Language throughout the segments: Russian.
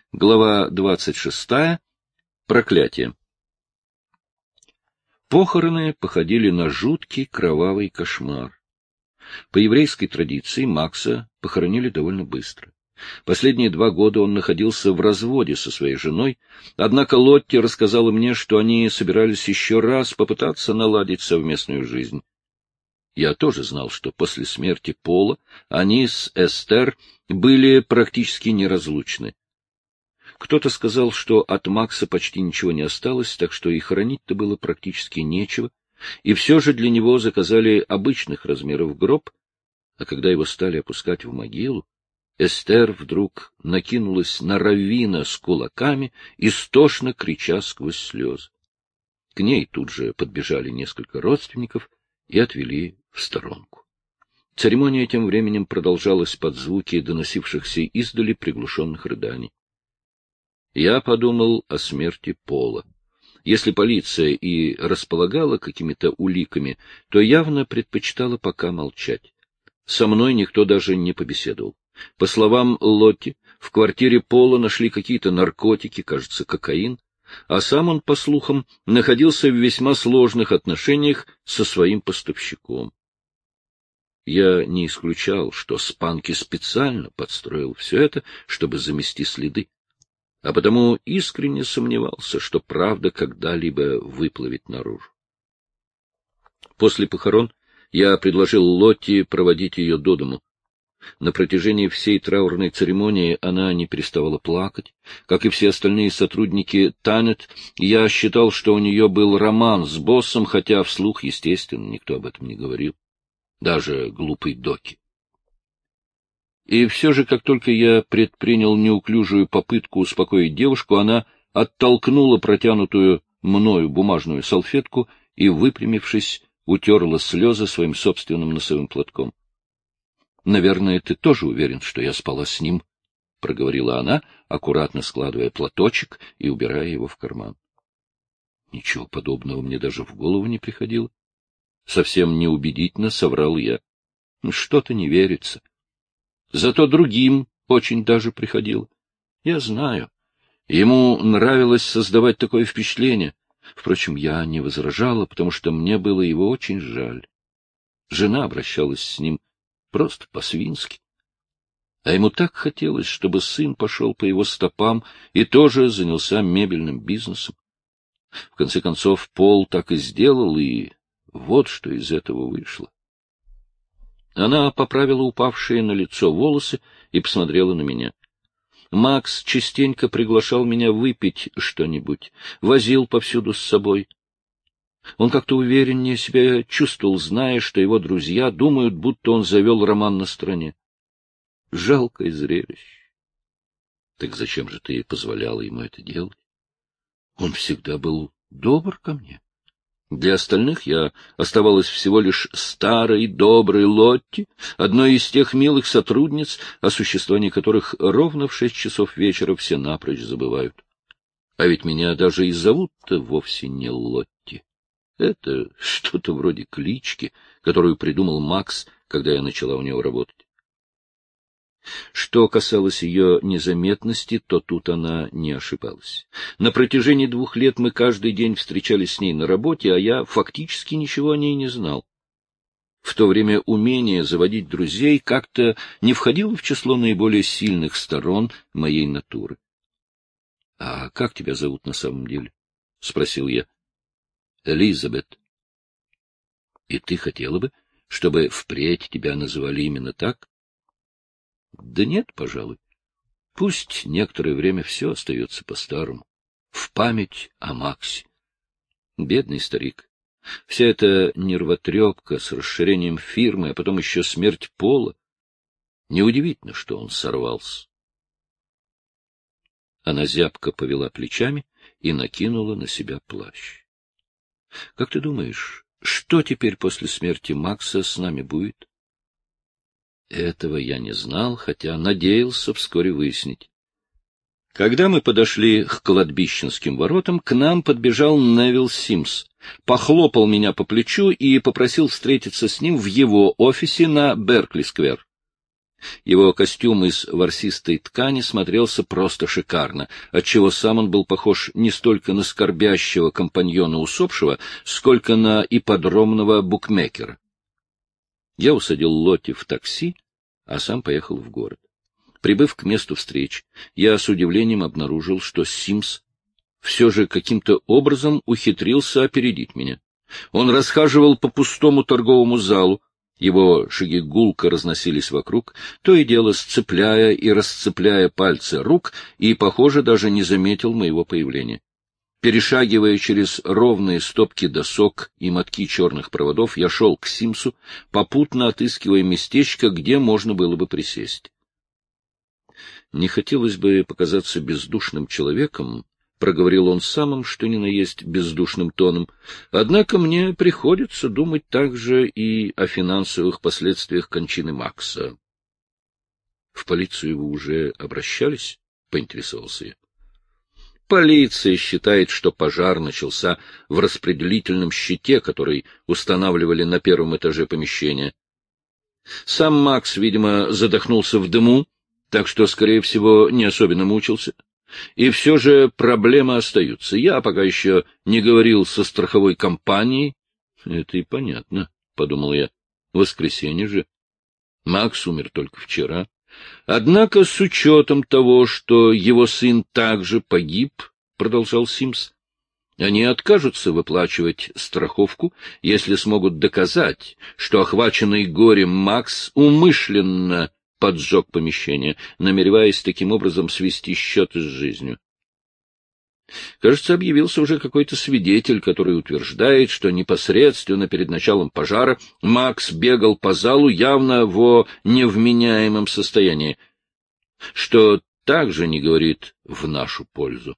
Глава 26. Проклятие. Похороны походили на жуткий кровавый кошмар. По еврейской традиции Макса похоронили довольно быстро. Последние 2 года он находился в разводе со своей женой, однако Лотти рассказала мне, что они собирались еще раз попытаться наладить совместную жизнь. Я тоже знал, что после смерти Пола они с Эстер были практически неразлучны. Кто-то сказал, что от Макса почти ничего не осталось, так что и хоронить-то было практически нечего, и все же для него заказали обычных размеров гроб, а когда его стали опускать в могилу, Эстер вдруг накинулась на раввина с кулаками, истошно крича сквозь слезы. К ней тут же подбежали несколько родственников и отвели в сторонку. Церемония тем временем продолжалась под звуки доносившихся издали приглушенных рыданий. Я подумал о смерти Пола. Если полиция и располагала какими-то уликами, то явно предпочитала пока молчать. Со мной никто даже не побеседовал. По словам Лотти, в квартире Пола нашли какие-то наркотики, кажется, кокаин, а сам он, по слухам, находился в весьма сложных отношениях со своим поставщиком. Я не исключал, что Спанки специально подстроил все это, чтобы замести следы, а потому искренне сомневался, что правда когда-либо выплывет наружу. После похорон я предложил Лотти проводить ее до дому. На протяжении всей траурной церемонии она не переставала плакать. Как и все остальные сотрудники Танет, я считал, что у нее был роман с боссом, хотя вслух, естественно, никто об этом не говорил. Даже глупый Доки. И все же, как только я предпринял неуклюжую попытку успокоить девушку, она оттолкнула протянутую мною бумажную салфетку и, выпрямившись, утерла слезы своим собственным носовым платком. — Наверное, ты тоже уверен, что я спала с ним, — проговорила она, аккуратно складывая платочек и убирая его в карман. Ничего подобного мне даже в голову не приходило. Совсем неубедительно соврал я. Что-то не верится. Зато другим очень даже приходило. Я знаю. Ему нравилось создавать такое впечатление. Впрочем, я не возражала, потому что мне было его очень жаль. Жена обращалась с ним просто по-свински. А ему так хотелось, чтобы сын пошел по его стопам и тоже занялся мебельным бизнесом. В конце концов, Пол так и сделал, и вот что из этого вышло. Она поправила упавшие на лицо волосы и посмотрела на меня. Макс частенько приглашал меня выпить что-нибудь, возил повсюду с собой. Он как-то увереннее себя чувствовал, зная, что его друзья думают, будто он завел роман на стороне. Жалкое зрелище. Так зачем же ты позволяла ему это делать? Он всегда был добр ко мне. Для остальных я оставалась всего лишь старой, доброй Лотти, одной из тех милых сотрудниц, о существовании которых ровно в 6 часов вечера все напрочь забывают. А ведь меня даже и зовут-то вовсе не Лотти. Это что-то вроде клички, которую придумал Макс, когда я начала у него работать. Что касалось ее незаметности, то тут она не ошибалась. На протяжении 2 лет мы каждый день встречались с ней на работе, а я фактически ничего о ней не знал. В то время умение заводить друзей как-то не входило в число наиболее сильных сторон моей натуры. — А как тебя зовут на самом деле? — спросил я. — Элизабет. — И ты хотела бы, чтобы впредь тебя называли именно так? Да нет, пожалуй. Пусть некоторое время все остается по-старому. В память о Максе. Бедный старик. Вся эта нервотрепка с расширением фирмы, а потом еще смерть Пола. Неудивительно, что он сорвался. Она зябко повела плечами и накинула на себя плащ. — Как ты думаешь, что теперь после смерти Макса с нами будет? Этого я не знал, хотя надеялся вскоре выяснить. Когда мы подошли к кладбищенским воротам, к нам подбежал Невилл Симс, похлопал меня по плечу и попросил встретиться с ним в его офисе на Беркли-сквер. Его костюм из ворсистой ткани смотрелся просто шикарно, отчего сам он был похож не столько на скорбящего компаньона усопшего, сколько на ипподромного букмекера. Я усадил Лотти в такси, а сам поехал в город. Прибыв к месту встреч, я с удивлением обнаружил, что Симс все же каким-то образом ухитрился опередить меня. Он расхаживал по пустому торговому залу, его шаги гулко разносились вокруг, то и дело сцепляя и расцепляя пальцы рук, и, похоже, даже не заметил моего появления. Перешагивая через ровные стопки досок и мотки черных проводов, я шел к Симсу, попутно отыскивая местечко, где можно было бы присесть. Не хотелось бы показаться бездушным человеком, — проговорил он самым, что ни на есть, бездушным тоном. — Однако мне приходится думать также и о финансовых последствиях кончины Макса. — В полицию вы уже обращались? — поинтересовался я. — Полиция считает, что пожар начался в распределительном щите, который устанавливали на первом этаже помещения. Сам Макс, видимо, задохнулся в дыму, так что, скорее всего, не особенно мучился. И все же проблемы остаются. Я пока еще не говорил со страховой компанией. — Это и понятно, — подумал я. — Воскресенье же. Макс умер только вчера. Однако, с учетом того, что его сын также погиб, — продолжал Симс, — они откажутся выплачивать страховку, если смогут доказать, что охваченный горем Макс умышленно поджег помещение, намереваясь таким образом свести счеты с жизнью. Кажется, объявился уже какой-то свидетель, который утверждает, что непосредственно перед началом пожара Макс бегал по залу явно в невменяемом состоянии, что также не говорит в нашу пользу.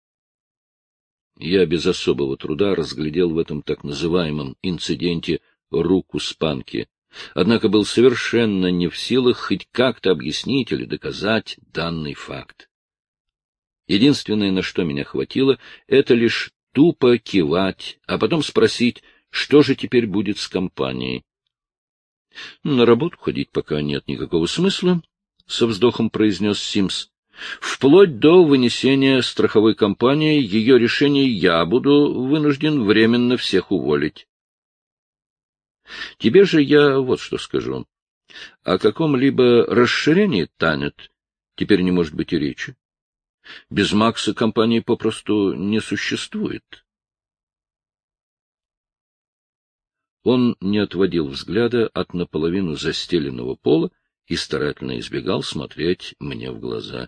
Я без особого труда разглядел в этом так называемом инциденте руку Спанки, однако был совершенно не в силах хоть как-то объяснить или доказать данный факт. Единственное, на что меня хватило, это лишь тупо кивать, а потом спросить, что же теперь будет с компанией. — На работу ходить пока нет никакого смысла, — со вздохом произнес Симс. — Вплоть до вынесения страховой компании ее решения я буду вынужден временно всех уволить. Тебе же я вот что скажу. О каком-либо расширении Танет теперь не может быть и речи. Без Макса компании попросту не существует. Он не отводил взгляда от наполовину застеленного пола и старательно избегал смотреть мне в глаза.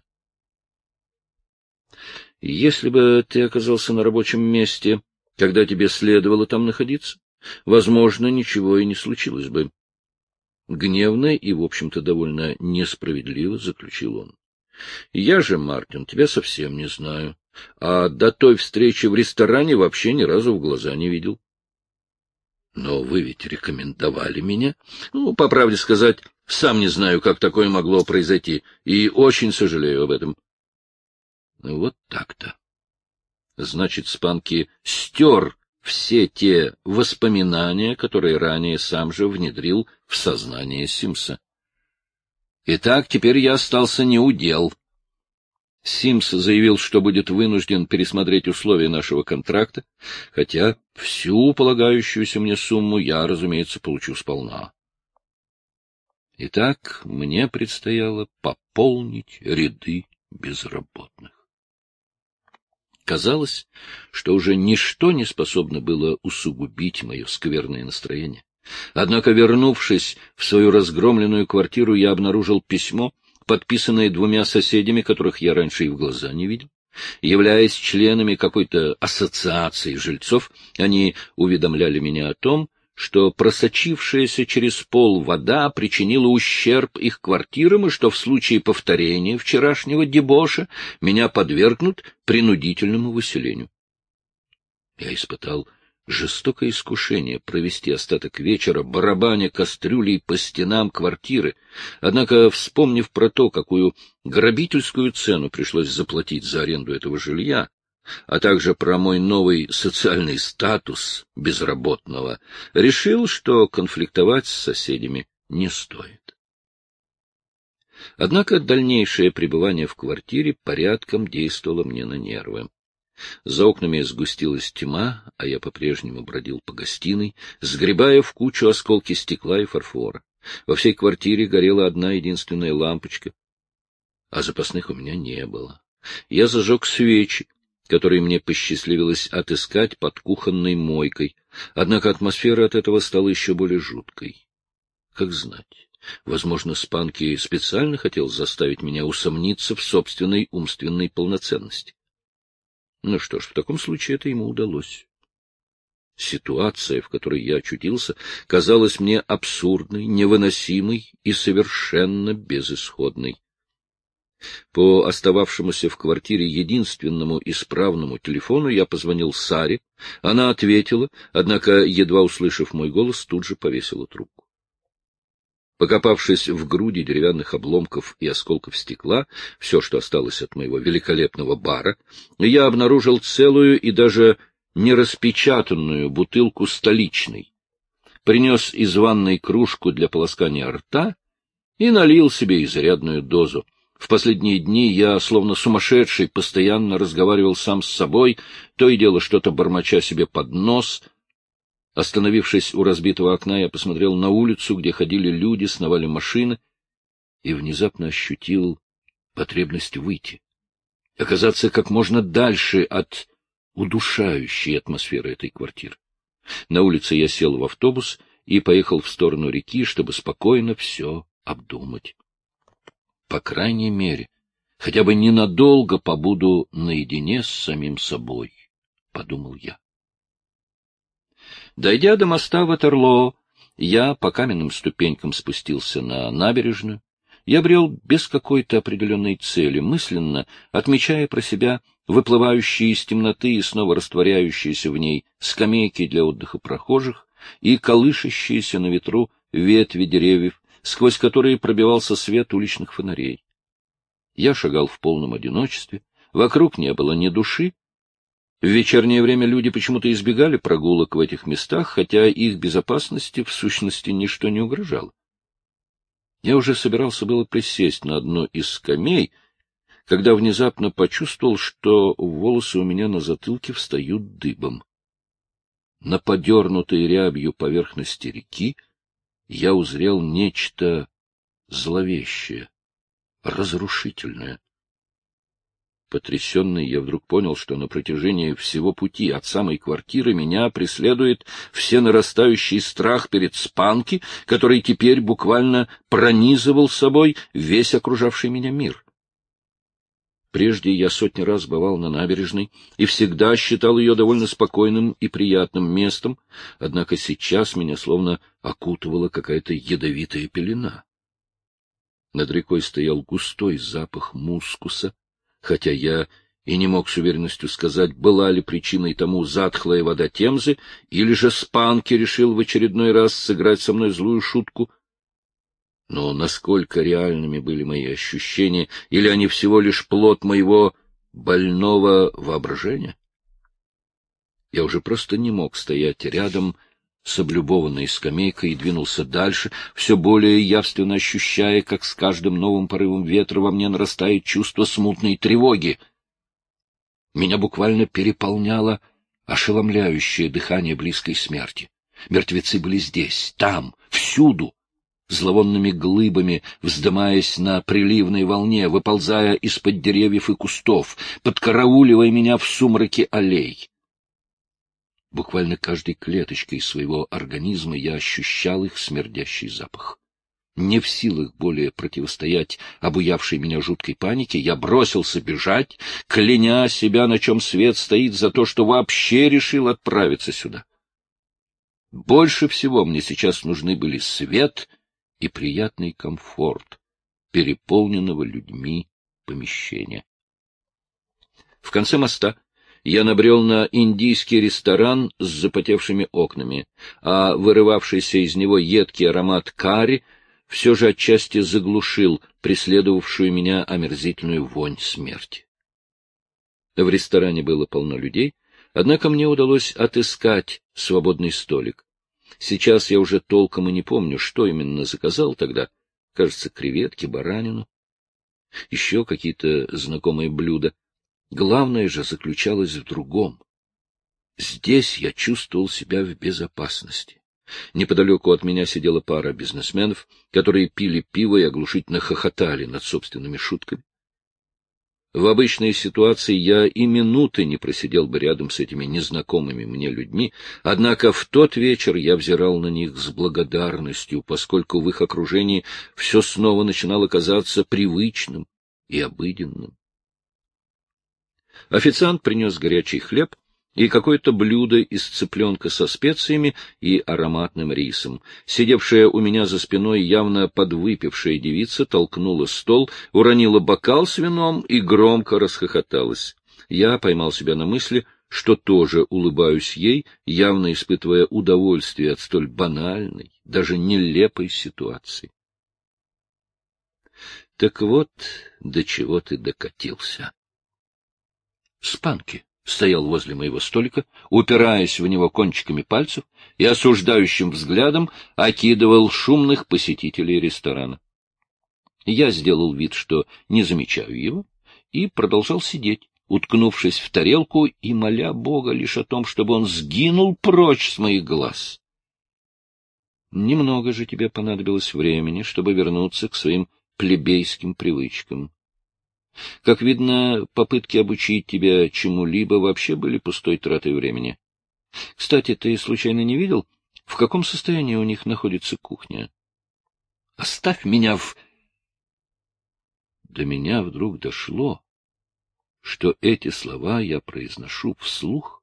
— Если бы ты оказался на рабочем месте, когда тебе следовало там находиться, возможно, ничего и не случилось бы. Гневно и, в общем-то, довольно несправедливо заключил он. Я же, Мартин, тебя совсем не знаю, а до той встречи в ресторане вообще ни разу в глаза не видел. Но вы ведь рекомендовали меня. Ну, по правде сказать, сам не знаю, как такое могло произойти, и очень сожалею об этом. Вот так-то. Значит, Спанки стер все те воспоминания, которые ранее сам же внедрил в сознание Симса. Итак, теперь я остался неудел. Симс заявил, что будет вынужден пересмотреть условия нашего контракта, хотя всю полагающуюся мне сумму я, разумеется, получу сполна. Итак, мне предстояло пополнить ряды безработных. Казалось, что уже ничто не способно было усугубить мое скверное настроение. Однако, вернувшись в свою разгромленную квартиру, я обнаружил письмо, подписанное двумя соседями, которых я раньше и в глаза не видел. Являясь членами какой-то ассоциации жильцов, они уведомляли меня о том, что просочившаяся через пол вода причинила ущерб их квартирам, и что в случае повторения вчерашнего дебоша меня подвергнут принудительному выселению. Я испытал жестокое искушение провести остаток вечера, барабаня кастрюлей по стенам квартиры. Однако, вспомнив про то, какую грабительскую цену пришлось заплатить за аренду этого жилья, а также про мой новый социальный статус безработного, решил, что конфликтовать с соседями не стоит. Однако дальнейшее пребывание в квартире порядком действовало мне на нервы. За окнами сгустилась тьма, а я по-прежнему бродил по гостиной, сгребая в кучу осколки стекла и фарфора. Во всей квартире горела одна единственная лампочка, а запасных у меня не было. Я зажег свечи, которые мне посчастливилось отыскать под кухонной мойкой, однако атмосфера от этого стала еще более жуткой. Как знать, возможно, Спанки специально хотел заставить меня усомниться в собственной умственной полноценности. Ну что ж, в таком случае это ему удалось. Ситуация, в которой я очутился, казалась мне абсурдной, невыносимой и совершенно безысходной. По остававшемуся в квартире единственному исправному телефону я позвонил Саре. Она ответила, однако, едва услышав мой голос, тут же повесила трубку. Покопавшись в груди деревянных обломков и осколков стекла, все, что осталось от моего великолепного бара, я обнаружил целую и даже нераспечатанную бутылку столичной, принес из ванной кружку для полоскания рта и налил себе изрядную дозу. В последние дни я, словно сумасшедший, постоянно разговаривал сам с собой, то и дело что-то бормоча себе под нос. Остановившись у разбитого окна, я посмотрел на улицу, где ходили люди, сновали машины, и внезапно ощутил потребность выйти, оказаться как можно дальше от удушающей атмосферы этой квартиры. На улице я сел в автобус и поехал в сторону реки, чтобы спокойно все обдумать. По крайней мере, хотя бы ненадолго побуду наедине с самим собой, — подумал я. Дойдя до моста Ватерлоо, я по каменным ступенькам спустился на набережную. Я брел без какой-то определенной цели, мысленно отмечая про себя выплывающие из темноты и снова растворяющиеся в ней скамейки для отдыха прохожих и колышащиеся на ветру ветви деревьев, сквозь которые пробивался свет уличных фонарей. Я шагал в полном одиночестве, вокруг не было ни души. В вечернее время люди почему-то избегали прогулок в этих местах, хотя их безопасности в сущности ничто не угрожало. Я уже собирался было присесть на одну из скамей, когда внезапно почувствовал, что волосы у меня на затылке встают дыбом. На подернутой рябью поверхности реки я узрел нечто зловещее, разрушительное. Потрясенный, я вдруг понял, что на протяжении всего пути от самой квартиры меня преследует всенарастающий страх перед Спанки, который теперь буквально пронизывал собой весь окружавший меня мир. Прежде я сотни раз бывал на набережной и всегда считал ее довольно спокойным и приятным местом, однако сейчас меня словно окутывала какая-то ядовитая пелена. Над рекой стоял густой запах мускуса, хотя я и не мог с уверенностью сказать, была ли причиной тому затхлая вода Темзы, или же Спанки решил в очередной раз сыграть со мной злую шутку. Но насколько реальными были мои ощущения, или они всего лишь плод моего больного воображения? Я уже просто не мог стоять рядом с облюбованной скамейкой и двинулся дальше, все более явственно ощущая, как с каждым новым порывом ветра во мне нарастает чувство смутной тревоги. Меня буквально переполняло ошеломляющее дыхание близкой смерти. Мертвецы были здесь, там, всюду, зловонными глыбами вздымаясь на приливной волне, выползая из-под деревьев и кустов, подкарауливая меня в сумраке аллей. Буквально каждой клеточкой своего организма я ощущал их смердящий запах. Не в силах более противостоять обуявшей меня жуткой панике, я бросился бежать, кляня себя, на чем свет стоит, за то, что вообще решил отправиться сюда. Больше всего мне сейчас нужны были свет и приятный комфорт переполненного людьми помещения. В конце моста я набрел на индийский ресторан с запотевшими окнами, а вырывавшийся из него едкий аромат карри все же отчасти заглушил преследовавшую меня омерзительную вонь смерти. В ресторане было полно людей, однако мне удалось отыскать свободный столик. Сейчас я уже толком и не помню, что именно заказал тогда. Кажется, креветки, баранину, еще какие-то знакомые блюда. Главное же заключалось в другом. Здесь я чувствовал себя в безопасности. Неподалеку от меня сидела пара бизнесменов, которые пили пиво и оглушительно хохотали над собственными шутками. В обычной ситуации я и минуты не просидел бы рядом с этими незнакомыми мне людьми, однако в тот вечер я взирал на них с благодарностью, поскольку в их окружении все снова начинало казаться привычным и обыденным. Официант принес горячий хлеб и какое-то блюдо из цыпленка со специями и ароматным рисом. Сидевшая у меня за спиной явно подвыпившая девица толкнула стол, уронила бокал с вином и громко расхохоталась. Я поймал себя на мысли, что тоже улыбаюсь ей, явно испытывая удовольствие от столь банальной, даже нелепой ситуации. Так вот, до чего ты докатился. Спанки стоял возле моего столика, упираясь в него кончиками пальцев и осуждающим взглядом окидывал шумных посетителей ресторана. Я сделал вид, что не замечаю его, и продолжал сидеть, уткнувшись в тарелку и моля Бога лишь о том, чтобы он сгинул прочь с моих глаз. Немного же тебе понадобилось времени, чтобы вернуться к своим плебейским привычкам. Как видно, попытки обучить тебя чему-либо вообще были пустой тратой времени. Кстати, ты случайно не видел, в каком состоянии у них находится кухня? Оставь меня в... До меня вдруг дошло, что эти слова я произношу вслух.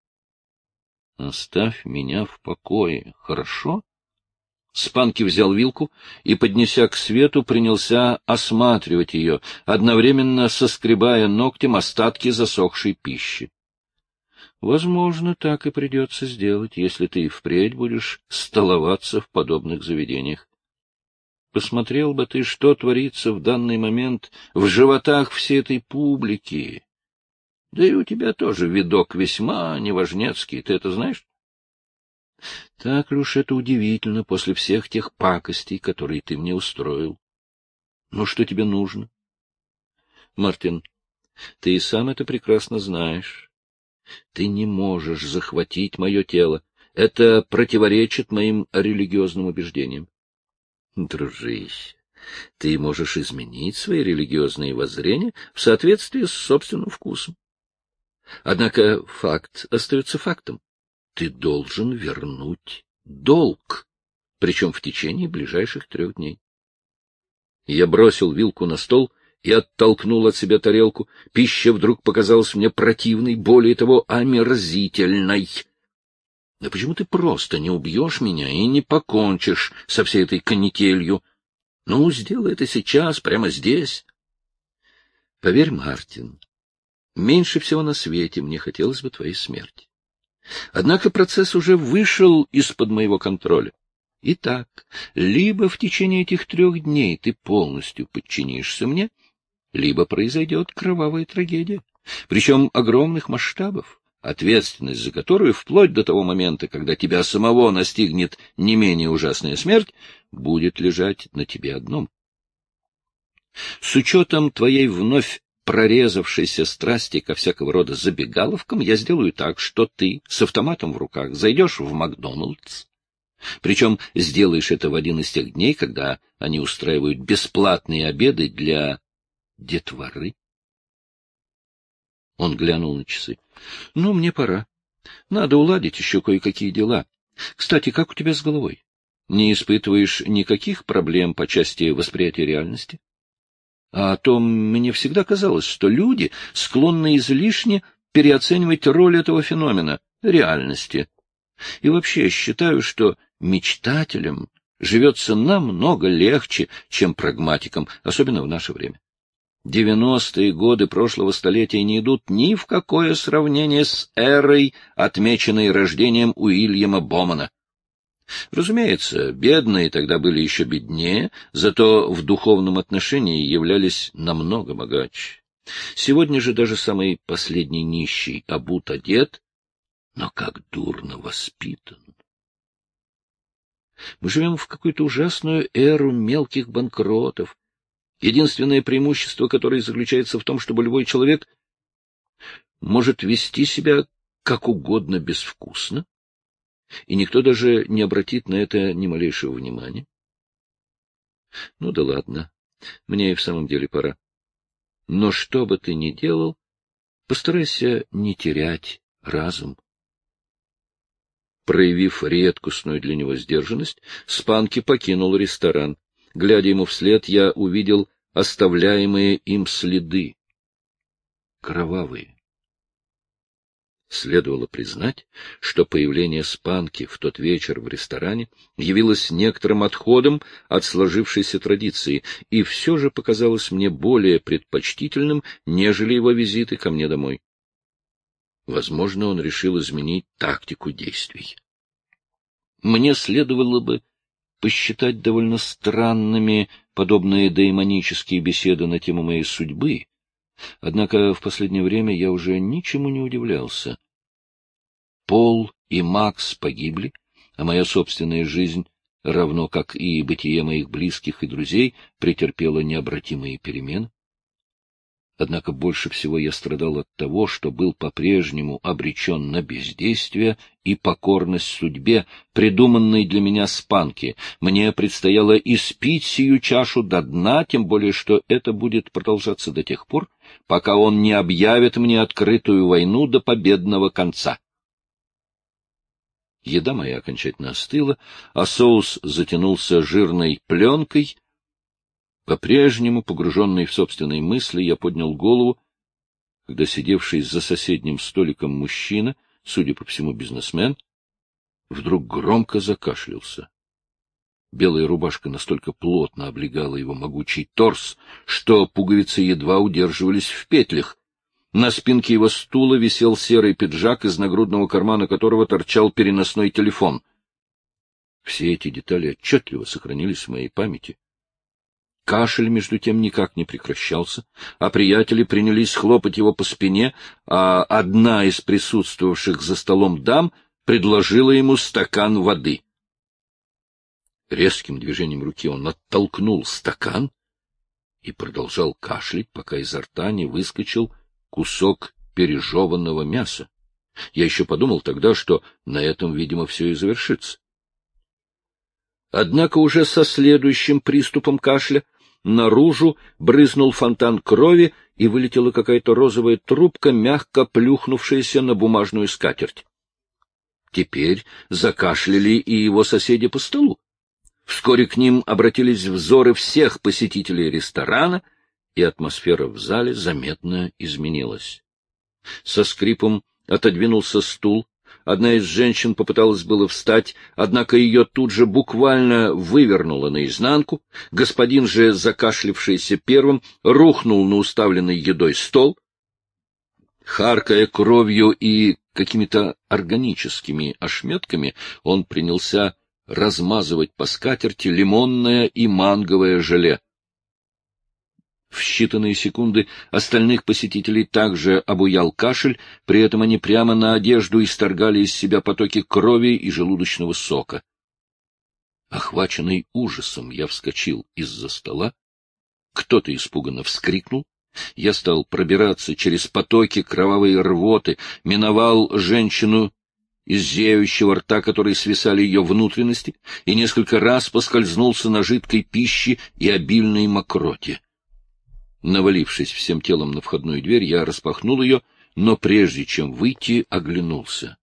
Оставь меня в покое, хорошо? Спанки взял вилку и, поднеся к свету, принялся осматривать ее, одновременно соскребая ногтем остатки засохшей пищи. Возможно, так и придется сделать, если ты и впредь будешь столоваться в подобных заведениях. Посмотрел бы ты, что творится в данный момент в животах всей этой публики. Да и у тебя тоже видок весьма неважнецкий, ты это знаешь? Так ли уж это удивительно после всех тех пакостей, которые ты мне устроил. Ну, что тебе нужно? Мартин, ты и сам это прекрасно знаешь. Ты не можешь захватить мое тело. Это противоречит моим религиозным убеждениям. Дружище, ты можешь изменить свои религиозные воззрения в соответствии с собственным вкусом. Однако факт остается фактом. Ты должен вернуть долг, причем в течение ближайших 3 дней. Я бросил вилку на стол и оттолкнул от себя тарелку. Пища вдруг показалась мне противной, более того, омерзительной. Да почему ты просто не убьешь меня и не покончишь со всей этой канителью? Ну, сделай это сейчас, прямо здесь. Поверь, Мартин, меньше всего на свете мне хотелось бы твоей смерти. Однако процесс уже вышел из-под моего контроля. Итак, либо в течение этих 3 дней ты полностью подчинишься мне, либо произойдет кровавая трагедия, причем огромных масштабов, ответственность за которую вплоть до того момента, когда тебя самого настигнет не менее ужасная смерть, будет лежать на тебе одном. С учетом твоей вновь прорезавшейся страсти ко всякого рода забегаловкам, я сделаю так, что ты с автоматом в руках зайдешь в Макдоналдс, причем сделаешь это в один из тех дней, когда они устраивают бесплатные обеды для детворы. Он глянул на часы. — Ну, мне пора. Надо уладить еще кое-какие дела. Кстати, как у тебя с головой? Не испытываешь никаких проблем по части восприятия реальности? А то мне всегда казалось, что люди склонны излишне переоценивать роль этого феномена — реальности. И вообще считаю, что мечтателям живется намного легче, чем прагматикам, особенно в наше время. 90-е годы прошлого столетия не идут ни в какое сравнение с эрой, отмеченной рождением Уильяма Бомана. Разумеется, бедные тогда были еще беднее, зато в духовном отношении являлись намного богаче. Сегодня же даже самый последний нищий обут одет, но как дурно воспитан. Мы живем в какую-то ужасную эру мелких банкротов. Единственное преимущество, которое заключается в том, чтобы любой человек может вести себя как угодно безвкусно, и никто даже не обратит на это ни малейшего внимания. Ну да ладно, мне и в самом деле пора. Но что бы ты ни делал, постарайся не терять разум. Проявив редкостную для него сдержанность, Спанки покинул ресторан. Глядя ему вслед, я увидел оставляемые им следы. Кровавые. Следовало признать, что появление Спанки в тот вечер в ресторане явилось некоторым отходом от сложившейся традиции, и все же показалось мне более предпочтительным, нежели его визиты ко мне домой. Возможно, он решил изменить тактику действий. Мне следовало бы посчитать довольно странными подобные деймонические беседы на тему моей судьбы, однако в последнее время я уже ничему не удивлялся. Пол и Макс погибли, а моя собственная жизнь, равно как и бытие моих близких и друзей, претерпела необратимые перемены. Однако больше всего я страдал от того, что был по-прежнему обречен на бездействие и покорность судьбе, придуманной для меня Спанки. Мне предстояло испить сию чашу до дна, тем более что это будет продолжаться до тех пор, пока он не объявит мне открытую войну до победного конца. Еда моя окончательно остыла, а соус затянулся жирной пленкой. По-прежнему, погруженный в собственные мысли, я поднял голову, когда сидевший за соседним столиком мужчина, судя по всему бизнесмен, вдруг громко закашлялся. Белая рубашка настолько плотно облегала его могучий торс, что пуговицы едва удерживались в петлях. На спинке его стула висел серый пиджак, из нагрудного кармана которого торчал переносной телефон. Все эти детали отчетливо сохранились в моей памяти. Кашель, между тем, никак не прекращался, а приятели принялись хлопать его по спине, а одна из присутствовавших за столом дам предложила ему стакан воды. Резким движением руки он оттолкнул стакан и продолжал кашлять, пока изо рта не выскочил кусок пережеванного мяса. Я еще подумал тогда, что на этом, видимо, все и завершится. Однако уже со следующим приступом кашля наружу брызнул фонтан крови, и вылетела какая-то розовая трубка, мягко плюхнувшаяся на бумажную скатерть. Теперь закашляли и его соседи по столу. Вскоре к ним обратились взоры всех посетителей ресторана, и атмосфера в зале заметно изменилась. Со скрипом отодвинулся стул. Одна из женщин попыталась было встать, однако ее тут же буквально вывернуло наизнанку. Господин же, закашлявшийся первым, рухнул на уставленный едой стол. Харкая кровью и какими-то органическими ошметками, он принялся размазывать по скатерти лимонное и манговое желе. В считанные секунды остальных посетителей также обуял кашель, при этом они прямо на одежду исторгали из себя потоки крови и желудочного сока. Охваченный ужасом, я вскочил из-за стола. Кто-то испуганно вскрикнул. Я стал пробираться через потоки кровавой рвоты, миновал женщину из зеющего рта, которой свисали ее внутренности, и несколько раз поскользнулся на жидкой пище и обильной мокроте. Навалившись всем телом на входную дверь, я распахнул ее, но прежде чем выйти, оглянулся.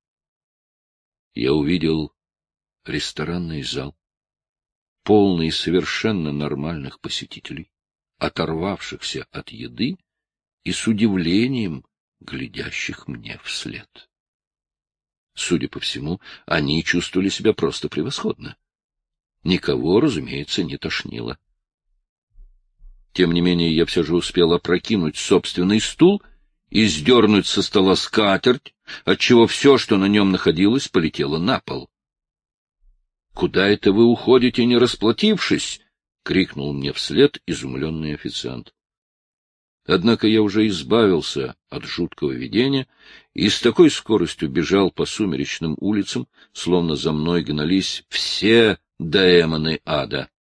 Я увидел ресторанный зал, полный совершенно нормальных посетителей, оторвавшихся от еды и с удивлением глядящих мне вслед. Судя по всему, они чувствовали себя просто превосходно. Никого, разумеется, не тошнило. Тем не менее, я все же успел опрокинуть собственный стул и сдернуть со стола скатерть, отчего все, что на нем находилось, полетело на пол. — Куда это вы уходите, не расплатившись? — крикнул мне вслед изумленный официант. Однако я уже избавился от жуткого видения и с такой скоростью бежал по сумеречным улицам, словно за мной гнались все демоны ада.